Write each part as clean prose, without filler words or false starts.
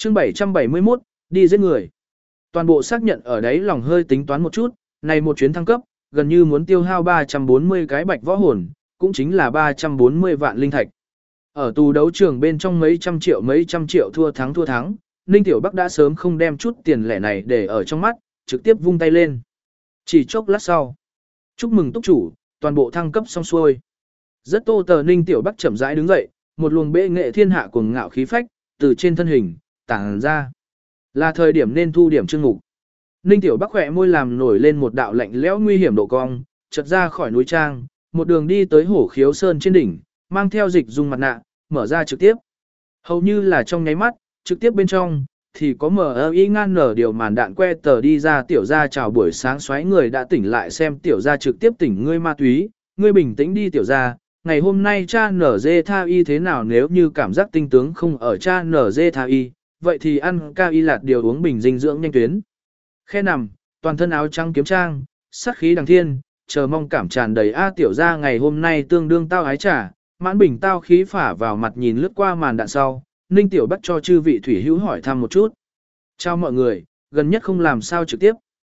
Chương 771, đi giết người. Toàn bộ xác nhận ở đấy lòng hơi tính toán một chút, này một chuyến thăng cấp, gần như muốn tiêu hao 340 cái bạch võ hồn, cũng chính là 340 vạn linh thạch. Ở tù đấu trường bên trong mấy trăm triệu thua thắng, Ninh Tiểu Bắc đã sớm không đem chút tiền lẻ này để ở trong mắt, trực tiếp vung tay lên. Chỉ chốc lát sau. Chúc mừng túc chủ, toàn bộ thăng cấp xong xuôi. Rất tô tờ Ninh Tiểu Bắc chậm rãi đứng dậy, một luồng bệ nghệ thiên hạ cuồng ngạo khí phách, từ trên thân hình, tàng ra. Là thời điểm nên thu điểm chương mục. Ninh Tiểu Bắc khỏe môi làm nổi lên một đạo lạnh lẽo nguy hiểm độ cong, chợt ra khỏi núi trang, một đường đi tới Hổ Khiếu Sơn trên đỉnh, mang theo dịch dung mặt nạ, mở ra trực tiếp. Hầu như là trong nháy mắt, trực tiếp bên trong, thì có MI ngang nở điều màn đạn que tờ đi ra tiểu gia chào buổi sáng xoáy người đã tỉnh lại xem tiểu gia trực tiếp tỉnh ngươi ma túy, ngươi bình tĩnh đi tiểu gia, ngày hôm nay cha nở dê tha y thế nào nếu như cảm giác tinh tướng không ở cha nở dê tha y, vậy thì ăn cao y lạt điều uống bình dinh dưỡng nhanh tuyến. Khe nằm, toàn thân áo trắng kiếm trang, sát khí đằng thiên, chờ mong cảm tràn đầy a tiểu gia ngày hôm nay tương đương tao ái trả, mãn bình tao khí phả vào mặt nhìn lướt qua màn đạn sau, Ninh Tiểu Bắc cho chư vị thủy hữu hỏi thăm một chút. Chào mọi người, gần nhất không làm sao trực tiếp.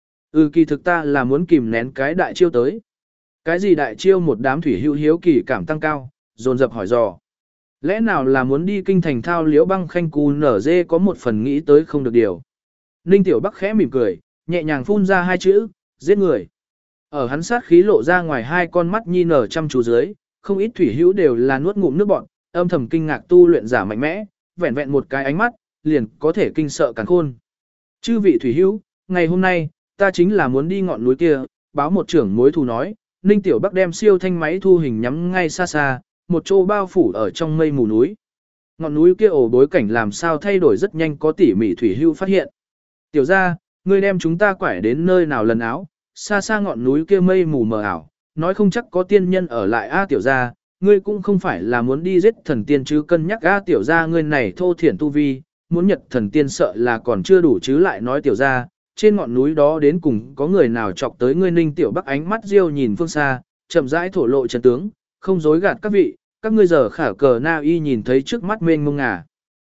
Kỳ thực ta là muốn kìm nén cái đại chiêu tới. Cái gì đại chiêu một đám thủy hữu hiếu kỳ cảm tăng cao, dồn dập hỏi dò. Lẽ nào là muốn đi kinh thành thao liễu băng khanh cù nở dê có một phần nghĩ tới không được điều. Ninh Tiểu Bắc khẽ mỉm cười, nhẹ nhàng phun ra hai chữ, giết người. Ở hắn sát khí lộ ra ngoài hai con mắt nhi nở chăm chú dưới, không ít thủy hữu đều là nuốt ngụm nước bọt, âm thầm kinh ngạc tu luyện giả mạnh mẽ, vẹn vẹn một cái ánh mắt, liền có thể kinh sợ càn khôn. Chư vị thủy hữu, ngày hôm nay, ta chính là muốn đi ngọn núi kia, báo một trưởng mối thù nói, Ninh Tiểu Bắc đem siêu thanh máy thu hình nhắm ngay xa xa, một chỗ bao phủ ở trong mây mù núi. Ngọn núi kia ổ bối cảnh làm sao thay đổi rất nhanh có tỉ mỉ thủy hữu phát hiện. Tiểu ra, ngươi đem chúng ta quải đến nơi nào lần áo, xa xa ngọn núi kia mây mù mờ ảo, nói không chắc có tiên nhân ở lại a tiểu ra, ngươi cũng không phải là muốn đi giết thần tiên chứ cân nhắc a tiểu ra ngươi này thô thiển tu vi, muốn nhật thần tiên sợ là còn chưa đủ chứ lại nói tiểu ra, trên ngọn núi đó đến cùng có người nào chọc tới ngươi Ninh Tiểu Bắc ánh mắt riêu nhìn phương xa, chậm rãi thổ lộ chân tướng, không dối gạt các vị, các ngươi giờ khả cờ na y nhìn thấy trước mắt mênh mông ngà.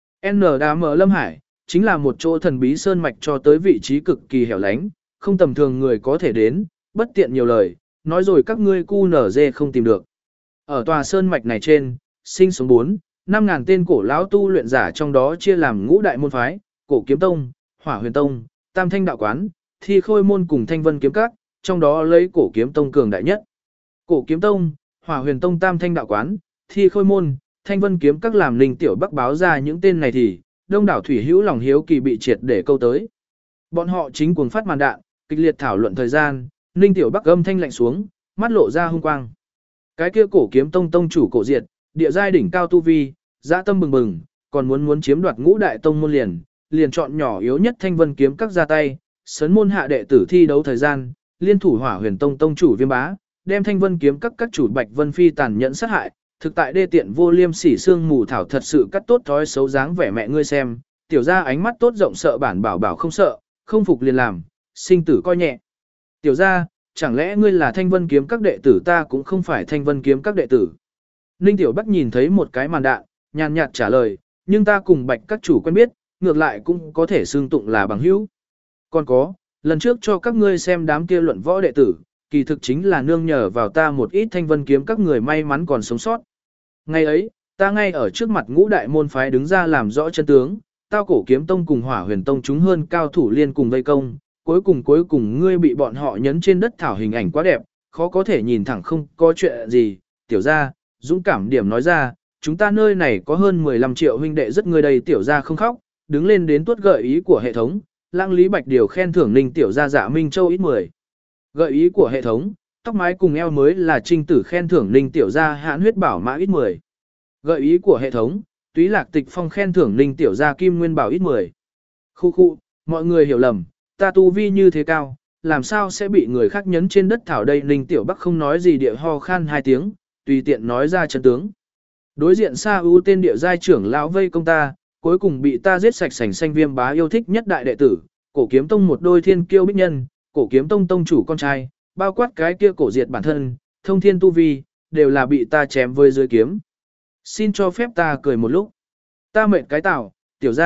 N đá mở Lâm Hải, chính là một chỗ thần bí sơn mạch cho tới vị trí cực kỳ hẻo lánh, không tầm thường người có thể đến, bất tiện nhiều lời, nói rồi các ngươi cu nở dê không tìm được. Ở tòa sơn mạch này trên, sinh sống 4-5 ngàn tên cổ lão tu luyện giả trong đó chia làm ngũ đại môn phái, cổ kiếm tông, hỏa huyền tông, tam thanh đạo quán, thi khôi môn cùng thanh vân kiếm các, trong đó lấy cổ kiếm tông cường đại nhất. Cổ kiếm tông, hỏa huyền tông tam thanh đạo quán, thi khôi môn, thanh vân kiếm các làm Ninh Tiểu Bắc báo ra những tên này thì, đông đảo thủy hữu lòng hiếu kỳ bị triệt để câu tới. Bọn họ chính cuồng phát màn đạn, kịch liệt thảo luận thời gian, Ninh Tiểu Bắc âm thanh lạnh xuống, mắt lộ ra hung quang. Cái kia cổ kiếm tông tông chủ cổ diệt, địa giai đỉnh cao tu vi, dã tâm bừng bừng, còn muốn chiếm đoạt ngũ đại tông môn liền chọn nhỏ yếu nhất thanh vân kiếm các ra tay, sấn môn hạ đệ tử thi đấu thời gian, liên thủ hỏa huyền tông tông chủ Viêm Bá, đem thanh vân kiếm các chủ Bạch Vân Phi tàn nhẫn sát hại, thực tại đê tiện vô liêm sỉ xương mù thảo thật sự cắt tốt thói xấu dáng vẻ mẹ ngươi xem, tiểu gia ánh mắt tốt rộng sợ bản bảo bảo không sợ, không phục liền làm, sinh tử coi nhẹ. Tiểu gia, chẳng lẽ ngươi là thanh vân kiếm các đệ tử ta cũng không phải thanh vân kiếm các đệ tử. Ninh Tiểu Bắc nhìn thấy một cái màn đạn, nhàn nhạt trả lời, nhưng ta cùng Bạch các chủ quen biết, ngược lại cũng có thể xương tụng là bằng hữu. Còn có, lần trước cho các ngươi xem đám kia luận võ đệ tử, kỳ thực chính là nương nhờ vào ta một ít thanh vân kiếm các người may mắn còn sống sót. Ngày ấy, ta ngay ở trước mặt ngũ đại môn phái đứng ra làm rõ chân tướng, tao cổ kiếm tông cùng hỏa huyền tông chúng hơn cao thủ liên cùng vây công, cuối cùng ngươi bị bọn họ nhấn trên đất thảo hình ảnh quá đẹp, khó có thể nhìn thẳng không có chuyện gì, tiểu gia, dũng cảm điểm nói ra, chúng ta nơi này có hơn 15 triệu huynh đệ rất người đầy tiểu gia không khóc, đứng lên đến tuốt gợi ý của hệ thống, Lãng Lý Bạch điều khen thưởng Ninh tiểu gia Dạ Minh Châu ít 10. Gợi ý của hệ thống, tóc mái cùng eo mới là trinh tử khen thưởng Ninh tiểu gia Hãn huyết bảo mã ít 10. Gợi ý của hệ thống, Túy Lạc Tịch Phong khen thưởng Ninh tiểu gia Kim Nguyên bảo ít 10. Khu, mọi người hiểu lầm, ta tu vi như thế cao, làm sao sẽ bị người khác nhấn trên đất thảo đây Ninh Tiểu Bắc không nói gì địa ho khan hai tiếng, tùy tiện nói ra chân tướng. Đối diện Sa U tên địa giai trưởng lão vây công ta, cuối cùng bị ta giết sạch sành xanh Viêm Bá yêu thích nhất đại đệ tử, cổ kiếm tông một đôi thiên kiêu bích nhân, cổ kiếm tông tông chủ con trai, bao quát cái kia cổ diệt bản thân, thông thiên tu vi, đều là bị ta chém với dưới kiếm. Xin cho phép ta cười một lúc. Ta mệt cái tảo, tiểu ra,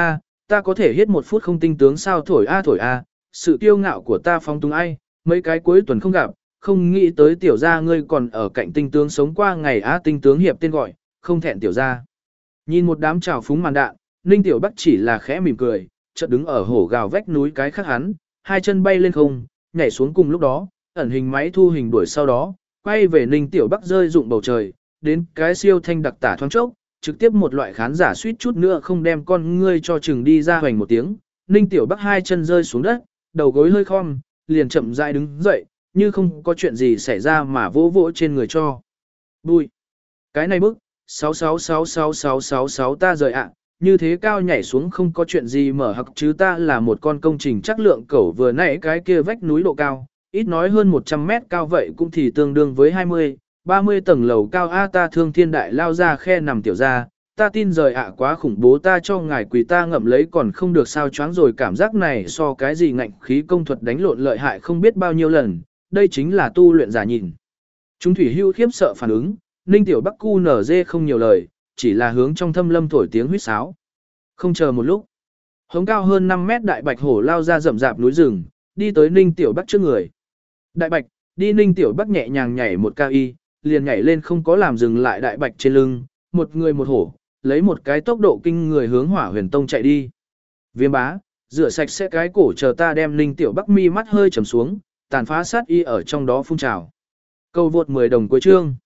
ta có thể hiết một phút không tinh tướng sao thổi a, sự kiêu ngạo của ta phong tung ai, mấy cái cuối tuần không gặp, không nghĩ tới tiểu gia ngươi còn ở cạnh tinh tướng sống qua ngày á tinh tướng hiệp tên gọi, không thẹn tiểu gia. Nhìn một đám trào phúng màn đạn, Ninh Tiểu Bắc chỉ là khẽ mỉm cười, chợt đứng ở hổ gào vách núi cái khác hắn, hai chân bay lên không, nhảy xuống cùng lúc đó, ẩn hình máy thu hình đuổi sau đó, quay về Ninh Tiểu Bắc rơi rụng bầu trời, đến cái siêu thanh đặc tả thoáng chốc, trực tiếp một loại khán giả suýt chút nữa không đem con ngươi cho chừng đi ra hoành một tiếng, Ninh Tiểu Bắc hai chân rơi xuống đất, đầu gối hơi khom, liền chậm rãi đứng dậy, như không có chuyện gì xảy ra mà vỗ vỗ trên người cho. Bùi. Cái này bức, 666666 ta rời ạ, như thế cao nhảy xuống không có chuyện gì mở hặc chứ ta là một con công trình chắc lượng cẩu vừa nãy cái kia vách núi độ cao, ít nói hơn 100 mét cao vậy cũng thì tương đương với 20, 30 tầng lầu cao a ta thương thiên đại lao ra khe nằm tiểu ra, ta tin rời ạ quá khủng bố ta cho ngài quỳ ta ngậm lấy còn không được sao choáng rồi cảm giác này so cái gì ngạnh khí công thuật đánh lộn lợi hại không biết bao nhiêu lần, đây chính là tu luyện giả nhìn. Chúng thủy hưu khiếp sợ phản ứng, Ninh Tiểu Bắc cu nở dê không nhiều lời, chỉ là hướng trong thâm lâm thổi tiếng huýt sáo. Không chờ một lúc, hống cao hơn 5 mét đại bạch hổ lao ra rậm rạp núi rừng, đi tới Ninh Tiểu Bắc trước người. Đại bạch, đi Ninh Tiểu Bắc nhẹ nhàng nhảy một cao y, liền nhảy lên không có làm dừng lại đại bạch trên lưng, một người một hổ, lấy một cái tốc độ kinh người hướng Hỏa Huyền Tông chạy đi. Viêm bá, rửa sạch sẽ cái cổ chờ ta đem Ninh Tiểu Bắc mi mắt hơi trầm xuống, tàn phá sát y ở trong đó phun trào. Câu vượt 10 đồng cuối chương.